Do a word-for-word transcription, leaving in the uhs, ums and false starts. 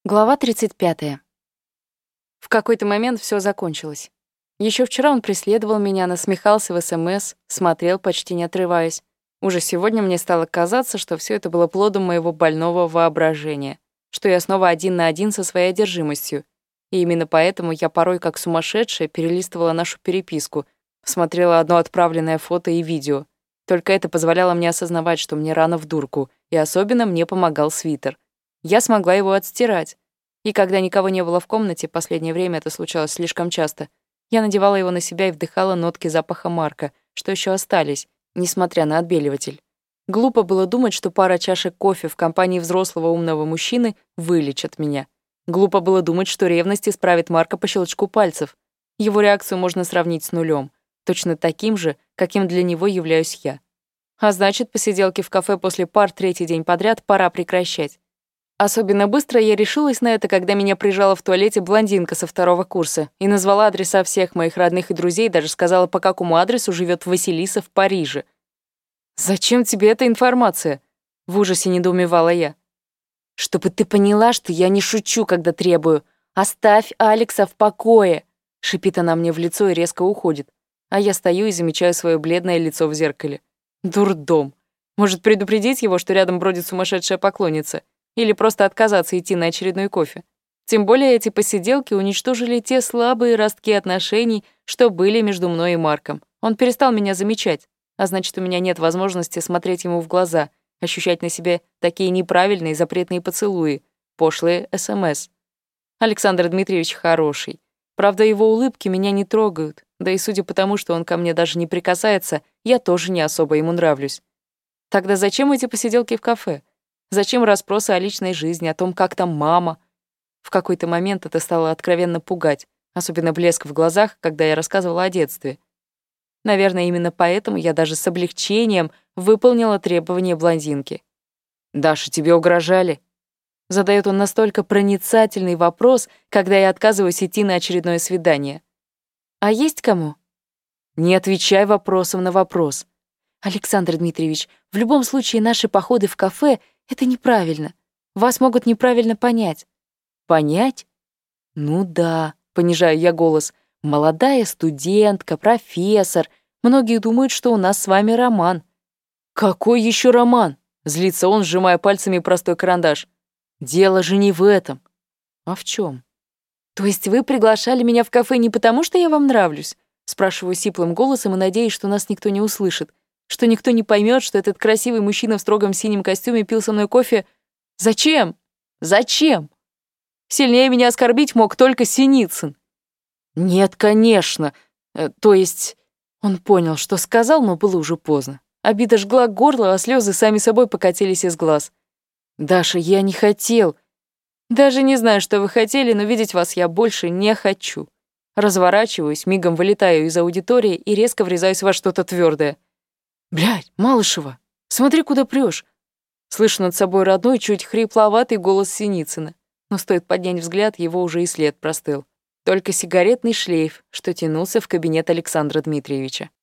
Глава тридцать пятая. В какой-то момент все закончилось. Еще вчера он преследовал меня, насмехался в СМС, смотрел, почти не отрываясь. Уже сегодня мне стало казаться, что все это было плодом моего больного воображения, что я снова один на один со своей одержимостью. И именно поэтому я порой, как сумасшедшая, перелистывала нашу переписку, смотрела одно отправленное фото и видео. Только это позволяло мне осознавать, что мне рано в дурку, и особенно мне помогал свитер. Я смогла его отстирать. И когда никого не было в комнате, последнее время это случалось слишком часто, я надевала его на себя и вдыхала нотки запаха Марка, что еще остались, несмотря на отбеливатель. Глупо было думать, что пара чашек кофе в компании взрослого умного мужчины вылечат меня. Глупо было думать, что ревность исправит Марка по щелчку пальцев. Его реакцию можно сравнить с нулем, точно таким же, каким для него являюсь я. А значит, посиделки в кафе после пар третий день подряд пора прекращать. Особенно быстро я решилась на это, когда меня прижала в туалете блондинка со второго курса и назвала адреса всех моих родных и друзей, даже сказала, по какому адресу живет Василиса в Париже. «Зачем тебе эта информация?» — в ужасе недоумевала я. «Чтобы ты поняла, что я не шучу, когда требую. Оставь Алекса в покое!» — шипит она мне в лицо и резко уходит. А я стою и замечаю свое бледное лицо в зеркале. Дурдом. Может, предупредить его, что рядом бродит сумасшедшая поклонница? Или просто отказаться идти на очередной кофе. Тем более эти посиделки уничтожили те слабые ростки отношений, что были между мной и Марком. Он перестал меня замечать, а значит, у меня нет возможности смотреть ему в глаза, ощущать на себе такие неправильные запретные поцелуи, пошлые СМС. Александр Дмитриевич хороший. Правда, его улыбки меня не трогают, да и судя по тому, что он ко мне даже не прикасается, я тоже не особо ему нравлюсь. Тогда зачем эти посиделки в кафе? Зачем расспросы о личной жизни, о том, как там мама? В какой-то момент это стало откровенно пугать, особенно блеск в глазах, когда я рассказывала о детстве. Наверное, именно поэтому я даже с облегчением выполнила требования блондинки. «Даша, тебе угрожали?» Задает он настолько проницательный вопрос, когда я отказываюсь идти на очередное свидание. «А есть кому?» «Не отвечай вопросом на вопрос». «Александр Дмитриевич, в любом случае наши походы в кафе — это неправильно. Вас могут неправильно понять». «Понять? Ну да», — понижаю я голос. «Молодая студентка, профессор. Многие думают, что у нас с вами роман». «Какой еще роман?» — злится он, сжимая пальцами простой карандаш. «Дело же не в этом». «А в чем?» «То есть вы приглашали меня в кафе не потому, что я вам нравлюсь?» Спрашиваю сиплым голосом и надеюсь, что нас никто не услышит, что никто не поймет, что этот красивый мужчина в строгом синем костюме пил со мной кофе. Зачем? Зачем? Сильнее меня оскорбить мог только Синицын. Нет, конечно. Э, то есть... Он понял, что сказал, но было уже поздно. Обида жгла горло, а слезы сами собой покатились из глаз. «Даша, я не хотел. Даже не знаю, что вы хотели, но видеть вас я больше не хочу». Разворачиваюсь, мигом вылетаю из аудитории и резко врезаюсь во что-то твердое. «Блядь, Малышева, смотри, куда прёшь!» Слышу над собой родной, чуть хрипловатый голос Синицына. Но стоит поднять взгляд, его уже и след простыл. Только сигаретный шлейф, что тянулся в кабинет Александра Дмитриевича.